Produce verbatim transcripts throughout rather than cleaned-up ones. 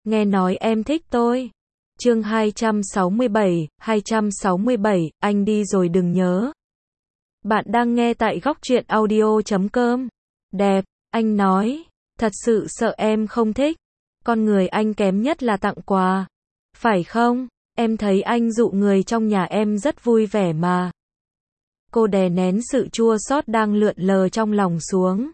nghe nói em thích tôi. Chương hai trăm sáu mươi bảy, hai trăm sáu mươi bảy, anh đi rồi đừng nhớ. Bạn đang nghe tại góc truyện audio chấm com. Đẹp, anh nói, thật sự sợ em không thích. Con người anh kém nhất là tặng quà. Phải không? Em thấy anh dụ người trong nhà em rất vui vẻ mà. Cô đè nén sự chua xót đang lượn lờ trong lòng xuống.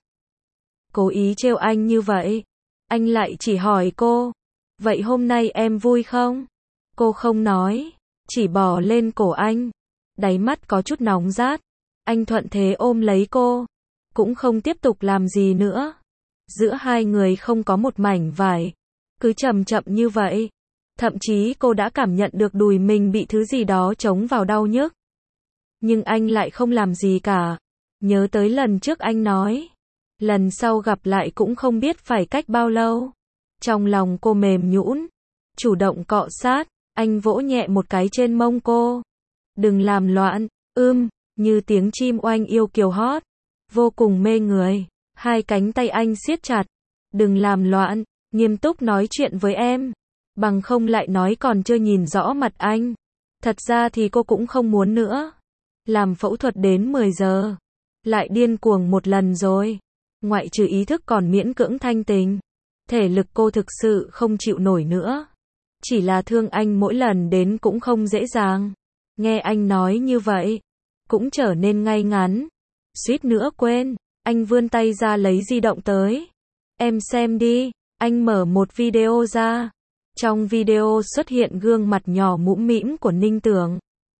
Cố ý trêu anh như vậy. Anh lại chỉ hỏi cô, vậy hôm nay em vui không? Cô không nói, chỉ bò lên cổ anh. Đáy mắt có chút nóng rát. Anh thuận thế ôm lấy cô, cũng không tiếp tục làm gì nữa. Giữa hai người không có một mảnh vải, cứ chậm chậm như vậy. Thậm chí cô đã cảm nhận được đùi mình bị thứ gì đó chống vào đau nhức. Nhưng anh lại không làm gì cả. Nhớ tới lần trước anh nói, lần sau gặp lại cũng không biết phải cách bao lâu. Trong lòng cô mềm nhũn, chủ động cọ sát, anh vỗ nhẹ một cái trên mông cô. Đừng làm loạn, ưm, như tiếng chim oanh yêu kiều hót, vô cùng mê người. Hai cánh tay anh siết chặt. Đừng làm loạn, nghiêm túc nói chuyện với em. Bằng không lại nói còn chưa nhìn rõ mặt anh. Thật ra thì cô cũng không muốn nữa. Làm phẫu thuật đến mười giờ. Lại điên cuồng một lần rồi. Ngoại trừ ý thức còn miễn cưỡng thanh tình. Thể lực cô thực sự không chịu nổi nữa. Chỉ là thương anh mỗi lần đến cũng không dễ dàng. Nghe anh nói như vậy, cũng trở nên ngay ngắn. Suýt nữa quên, anh vươn tay ra lấy di động tới. Em xem đi, anh mở một video ra. Trong video xuất hiện gương mặt nhỏ mũm mĩm của Ninh Tưởng.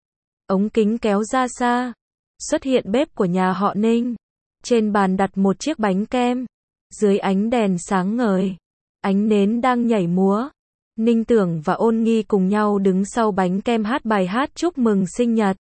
Ống kính kéo ra xa, xuất hiện bếp của nhà họ Ninh. Trên bàn đặt một chiếc bánh kem. Dưới ánh đèn sáng ngời, ánh nến đang nhảy múa. Ninh Tưởng và Ôn Nghi cùng nhau đứng sau bánh kem hát bài hát chúc mừng sinh nhật.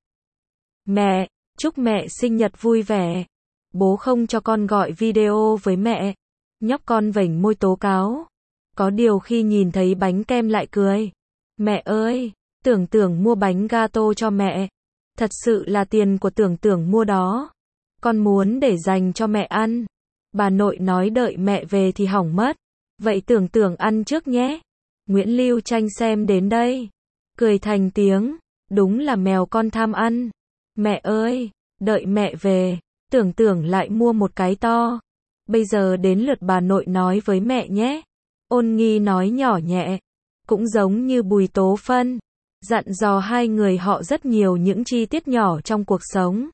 Mẹ, chúc mẹ sinh nhật vui vẻ. Bố không cho con gọi video với mẹ. Nhóc con vểnh môi tố cáo. Có điều khi nhìn thấy bánh kem lại cười. Mẹ ơi, Tưởng Tưởng mua bánh gato cho mẹ. Thật sự là tiền của Tưởng Tưởng mua đó. Con muốn để dành cho mẹ ăn. Bà nội nói đợi mẹ về thì hỏng mất. Vậy Tưởng Tưởng ăn trước nhé. Nguyễn Lưu Tranh xem đến đây, cười thành tiếng. Đúng là mèo con tham ăn. Mẹ ơi, đợi mẹ về, Tưởng Tưởng lại mua một cái to. Bây giờ đến lượt bà nội nói với mẹ nhé. Ôn Nghi nói nhỏ nhẹ, cũng giống như Bùi Tố Phân, dặn dò hai người họ rất nhiều những chi tiết nhỏ trong cuộc sống.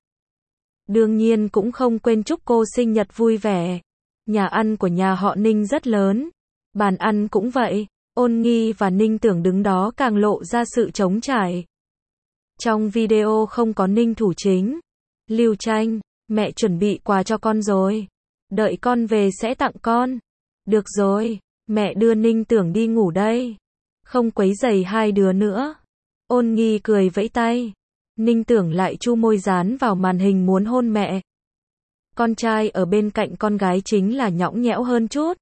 Đương nhiên cũng không quên chúc cô sinh nhật vui vẻ. Nhà ăn của nhà họ Ninh rất lớn, bàn ăn cũng vậy. Ôn Nghi và Ninh Tưởng đứng đó càng lộ ra sự trống trải. Trong video không có Ninh thủ chính. Lưu Tranh, mẹ chuẩn bị quà cho con rồi. Đợi con về sẽ tặng con. Được rồi, mẹ đưa Ninh Tưởng đi ngủ đây. Không quấy rầy hai đứa nữa. Ôn Nghi cười vẫy tay. Ninh Tưởng lại chu môi dán vào màn hình muốn hôn mẹ. Con trai ở bên cạnh con gái chính là nhõng nhẽo hơn chút.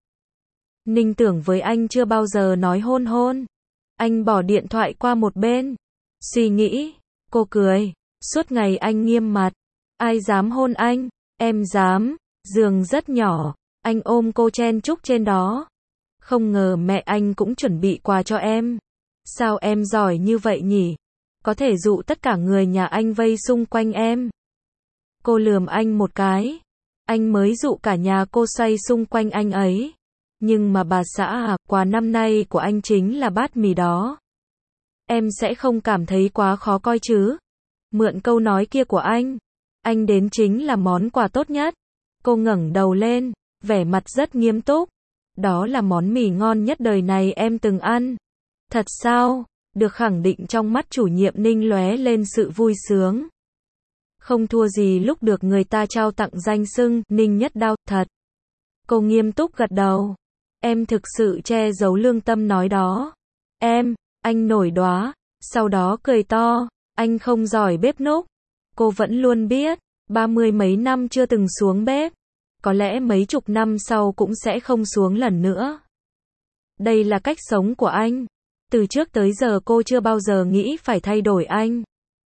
Ninh Tưởng với anh chưa bao giờ nói hôn hôn. Anh bỏ điện thoại qua một bên. Suy nghĩ, cô cười. Suốt ngày anh nghiêm mặt. Ai dám hôn anh? Em dám. Giường rất nhỏ. Anh ôm cô chen chúc trên đó. Không ngờ mẹ anh cũng chuẩn bị quà cho em. Sao em giỏi như vậy nhỉ? Có thể dụ tất cả người nhà anh vây xung quanh em. Cô lườm anh một cái. Anh mới dụ cả nhà cô xoay xung quanh anh ấy. Nhưng mà bà xã à, quà năm nay của anh chính là bát mì đó. Em sẽ không cảm thấy quá khó coi chứ? Mượn câu nói kia của anh. Anh đến chính là món quà tốt nhất. Cô ngẩng đầu lên, vẻ mặt rất nghiêm túc. Đó là món mì ngon nhất đời này em từng ăn. Thật sao? Được khẳng định trong mắt chủ nhiệm Ninh lóe lên sự vui sướng. Không thua gì lúc được người ta trao tặng danh xưng Ninh Nhất Đao, thật. Cô nghiêm túc gật đầu. Em thực sự che giấu lương tâm nói đó. Em, anh nổi đoá, sau đó cười to, anh không giỏi bếp núc. Cô vẫn luôn biết, ba mươi mấy năm chưa từng xuống bếp. Có lẽ mấy chục năm sau cũng sẽ không xuống lần nữa. Đây là cách sống của anh. Từ trước tới giờ cô chưa bao giờ nghĩ phải thay đổi anh.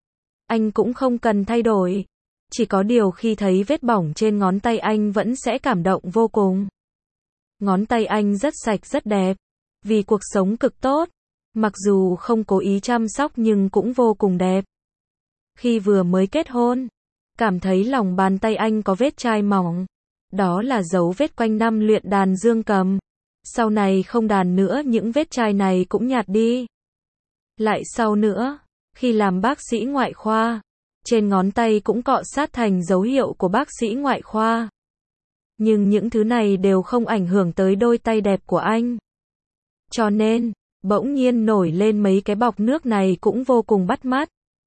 Anh cũng không cần thay đổi. Chỉ có điều khi thấy vết bỏng trên ngón tay anh vẫn sẽ cảm động vô cùng. Ngón tay anh rất sạch rất đẹp. vì cuộc sống cực tốt, mặc dù không cố ý chăm sóc nhưng cũng vô cùng đẹp. Khi vừa mới kết hôn, cảm thấy lòng bàn tay anh có vết chai mỏng, đó là dấu vết quanh năm luyện đàn dương cầm. Sau này không đàn nữa những vết chai này cũng nhạt đi. Lại sau nữa, khi làm bác sĩ ngoại khoa, trên ngón tay cũng cọ sát thành dấu hiệu của bác sĩ ngoại khoa. Nhưng những thứ này đều không ảnh hưởng tới đôi tay đẹp của anh. Cho nên, bỗng nhiên nổi lên mấy cái bọc nước này cũng vô cùng bắt mắt.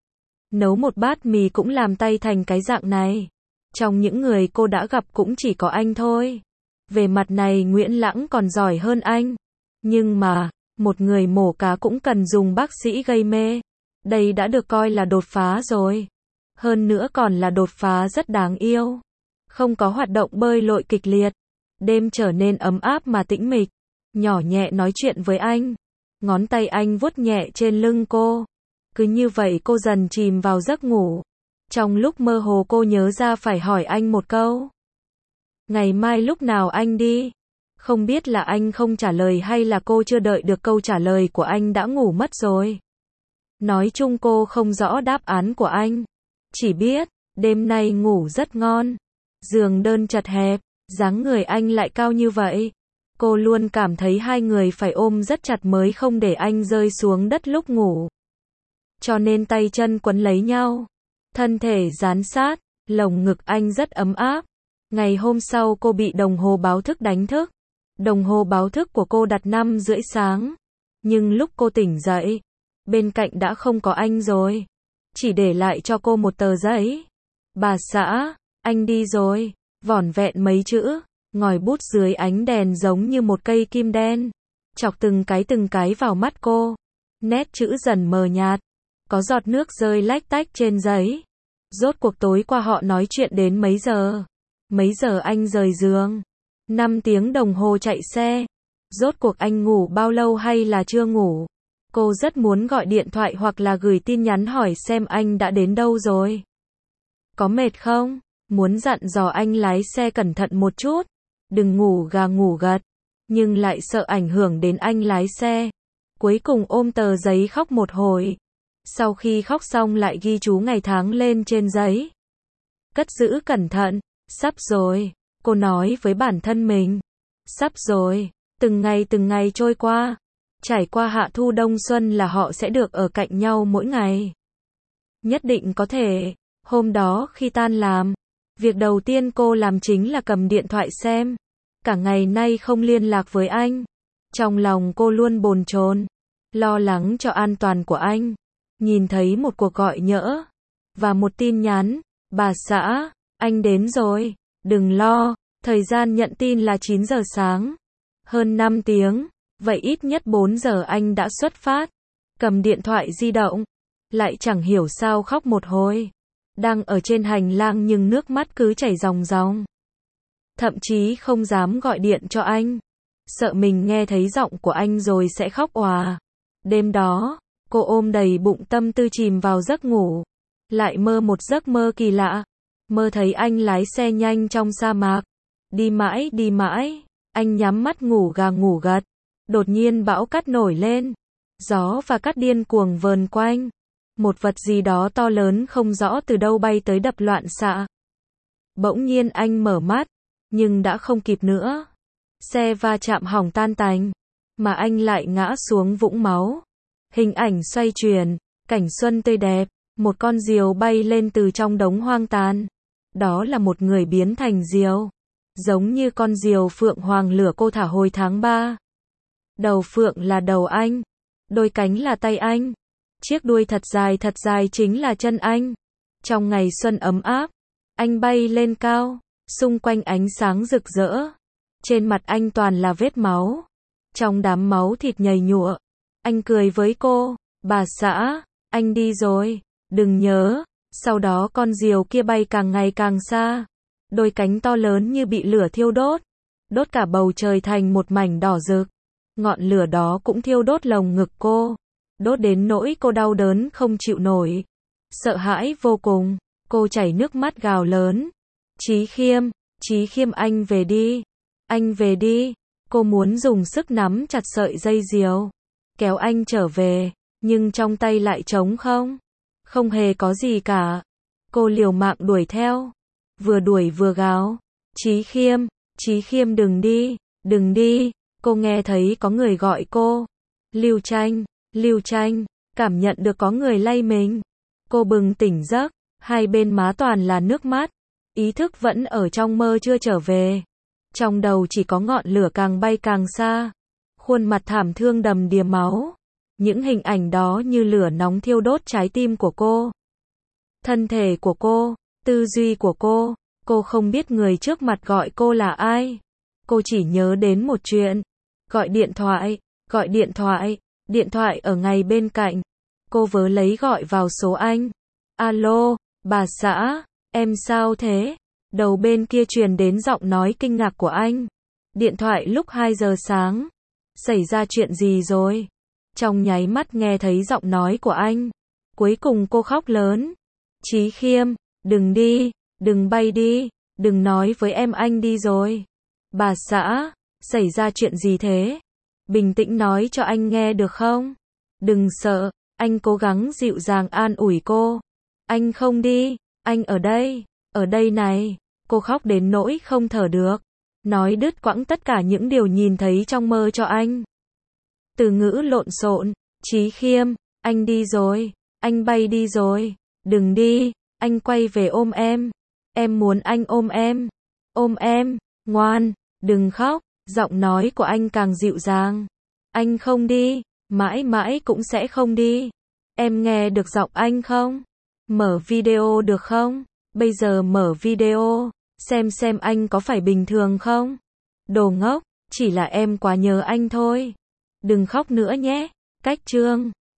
Nấu một bát mì cũng làm tay thành cái dạng này. Trong những người cô đã gặp cũng chỉ có anh thôi. Về mặt này Nguyễn Lãng còn giỏi hơn anh. Nhưng mà, một người mổ cá cũng cần dùng bác sĩ gây mê. Đây đã được coi là đột phá rồi. Hơn nữa còn là đột phá rất đáng yêu. Không có hoạt động bơi lội kịch liệt. Đêm trở nên ấm áp mà tĩnh mịch. Nhỏ nhẹ nói chuyện với anh. Ngón tay anh vuốt nhẹ trên lưng cô. Cứ như vậy cô dần chìm vào giấc ngủ. Trong lúc mơ hồ cô nhớ ra phải hỏi anh một câu. Ngày mai lúc nào anh đi? Không biết là anh không trả lời hay là cô chưa đợi được câu trả lời của anh đã ngủ mất rồi. Nói chung cô không rõ đáp án của anh. Chỉ biết, đêm nay ngủ rất ngon. Giường đơn chật hẹp, dáng người anh lại cao như vậy. Cô luôn cảm thấy hai người phải ôm rất chặt mới không để anh rơi xuống đất lúc ngủ. Cho nên tay chân quấn lấy nhau. Thân thể dán sát, lồng ngực anh rất ấm áp. Ngày hôm sau cô bị đồng hồ báo thức đánh thức. Đồng hồ báo thức của cô đặt năm rưỡi sáng. Nhưng lúc cô tỉnh dậy, bên cạnh đã không có anh rồi. Chỉ để lại cho cô một tờ giấy. Bà xã, anh đi rồi. Vỏn vẹn mấy chữ, ngòi bút dưới ánh đèn giống như một cây kim đen. Chọc từng cái từng cái vào mắt cô. Nét chữ dần mờ nhạt. Có giọt nước rơi lách tách trên giấy. Rốt cuộc tối qua họ nói chuyện đến mấy giờ? Mấy giờ anh rời giường? năm tiếng đồng hồ chạy xe. Rốt cuộc anh ngủ bao lâu hay là chưa ngủ? Cô rất muốn gọi điện thoại hoặc là gửi tin nhắn hỏi xem anh đã đến đâu rồi. Có mệt không? Muốn dặn dò anh lái xe cẩn thận một chút. Đừng ngủ gà ngủ gật. Nhưng lại sợ ảnh hưởng đến anh lái xe. Cuối cùng ôm tờ giấy khóc một hồi. Sau khi khóc xong lại ghi chú ngày tháng lên trên giấy. Cất giữ cẩn thận. Sắp rồi. Cô nói với bản thân mình. Sắp rồi. Từng ngày từng ngày trôi qua. Trải qua hạ thu đông xuân là họ sẽ được ở cạnh nhau mỗi ngày. Nhất định có thể. Hôm đó khi tan làm, việc đầu tiên cô làm chính là cầm điện thoại xem. Cả ngày nay không liên lạc với anh. Trong lòng cô luôn bồn chồn, lo lắng cho an toàn của anh. Nhìn thấy một cuộc gọi nhỡ và một tin nhắn. Bà xã, anh đến rồi. Đừng lo, thời gian nhận tin là chín giờ sáng. Hơn năm tiếng, vậy ít nhất bốn giờ anh đã xuất phát. Cầm điện thoại di động, lại chẳng hiểu sao khóc một hồi. Đang ở trên hành lang nhưng nước mắt cứ chảy ròng ròng. Thậm chí không dám gọi điện cho anh. Sợ mình nghe thấy giọng của anh rồi sẽ khóc òa. Đêm đó, cô ôm đầy bụng tâm tư chìm vào giấc ngủ. Lại mơ một giấc mơ kỳ lạ. Mơ thấy anh lái xe nhanh trong sa mạc. Đi mãi đi mãi, anh nhắm mắt ngủ gà ngủ gật. Đột nhiên bão cát nổi lên. Gió và cát điên cuồng vờn quanh. Một vật gì đó to lớn không rõ từ đâu bay tới đập loạn xạ. Bỗng nhiên anh mở mắt, nhưng đã không kịp nữa. Xe va chạm hỏng tan tành, mà anh lại ngã xuống vũng máu. Hình ảnh xoay chuyển, cảnh xuân tươi đẹp, một con diều bay lên từ trong đống hoang tàn. Đó là một người biến thành diều, giống như con diều phượng hoàng lửa cô thả hồi tháng ba. Đầu phượng là đầu anh, đôi cánh là tay anh. Chiếc đuôi thật dài thật dài chính là chân anh. Trong ngày xuân ấm áp, anh bay lên cao, xung quanh ánh sáng rực rỡ. Trên mặt anh toàn là vết máu. Trong đám máu thịt nhầy nhụa, anh cười với cô, bà xã, anh đi rồi, đừng nhớ. Sau đó con diều kia bay càng ngày càng xa. Đôi cánh to lớn như bị lửa thiêu đốt, đốt cả bầu trời thành một mảnh đỏ rực. Ngọn lửa đó cũng thiêu đốt lồng ngực cô. Đốt đến nỗi cô đau đớn không chịu nổi. Sợ hãi vô cùng, cô chảy nước mắt gào lớn. Chí Khiêm, Chí Khiêm anh về đi. Anh về đi. Cô Cô muốn dùng sức nắm chặt sợi dây diều, kéo anh trở về, nhưng trong tay lại trống không. Không hề có gì cả. Cô liều mạng đuổi theo, vừa đuổi vừa gào, Chí Khiêm, Chí Khiêm đừng đi, đừng đi. Cô nghe thấy có người gọi cô. Lưu Tranh, Lưu Tranh, cảm nhận được có người lay mình. Cô bừng tỉnh giấc, hai bên má toàn là nước mắt, ý thức vẫn ở trong mơ chưa trở về. Trong đầu chỉ có ngọn lửa càng bay càng xa, khuôn mặt thảm thương đầm đìa máu. Những hình ảnh đó như lửa nóng thiêu đốt trái tim của cô. Thân thể của cô, tư duy của cô, cô không biết người trước mặt gọi cô là ai. Cô chỉ nhớ đến một chuyện, gọi điện thoại, gọi điện thoại, điện thoại ở ngay bên cạnh. Cô vớ lấy gọi vào số anh. Alo, bà xã, em sao thế? Đầu bên kia truyền đến giọng nói kinh ngạc của anh. Điện thoại lúc hai giờ sáng. Xảy ra chuyện gì rồi? Trong nháy mắt nghe thấy giọng nói của anh. Cuối cùng cô khóc lớn. Chí Khiêm, đừng đi, đừng bay đi, đừng nói với em anh đi rồi. Bà xã, xảy ra chuyện gì thế? Bình tĩnh nói cho anh nghe được không? Đừng sợ, anh cố gắng dịu dàng an ủi cô. Anh không đi, anh ở đây, ở đây này. Cô khóc đến nỗi không thở được, nói đứt quãng tất cả những điều nhìn thấy trong mơ cho anh. Từ ngữ lộn xộn, Chí Khiêm, anh đi rồi, anh bay đi rồi, đừng đi, anh quay về ôm em, em muốn anh ôm em, ôm em, ngoan, đừng khóc, giọng nói của anh càng dịu dàng. Anh không đi, mãi mãi cũng sẽ không đi. Em nghe được giọng anh không? Mở video được không? Bây giờ mở video, xem xem anh có phải bình thường không? Đồ ngốc, chỉ là em quá nhớ anh thôi. Đừng khóc nữa nhé. Cách chương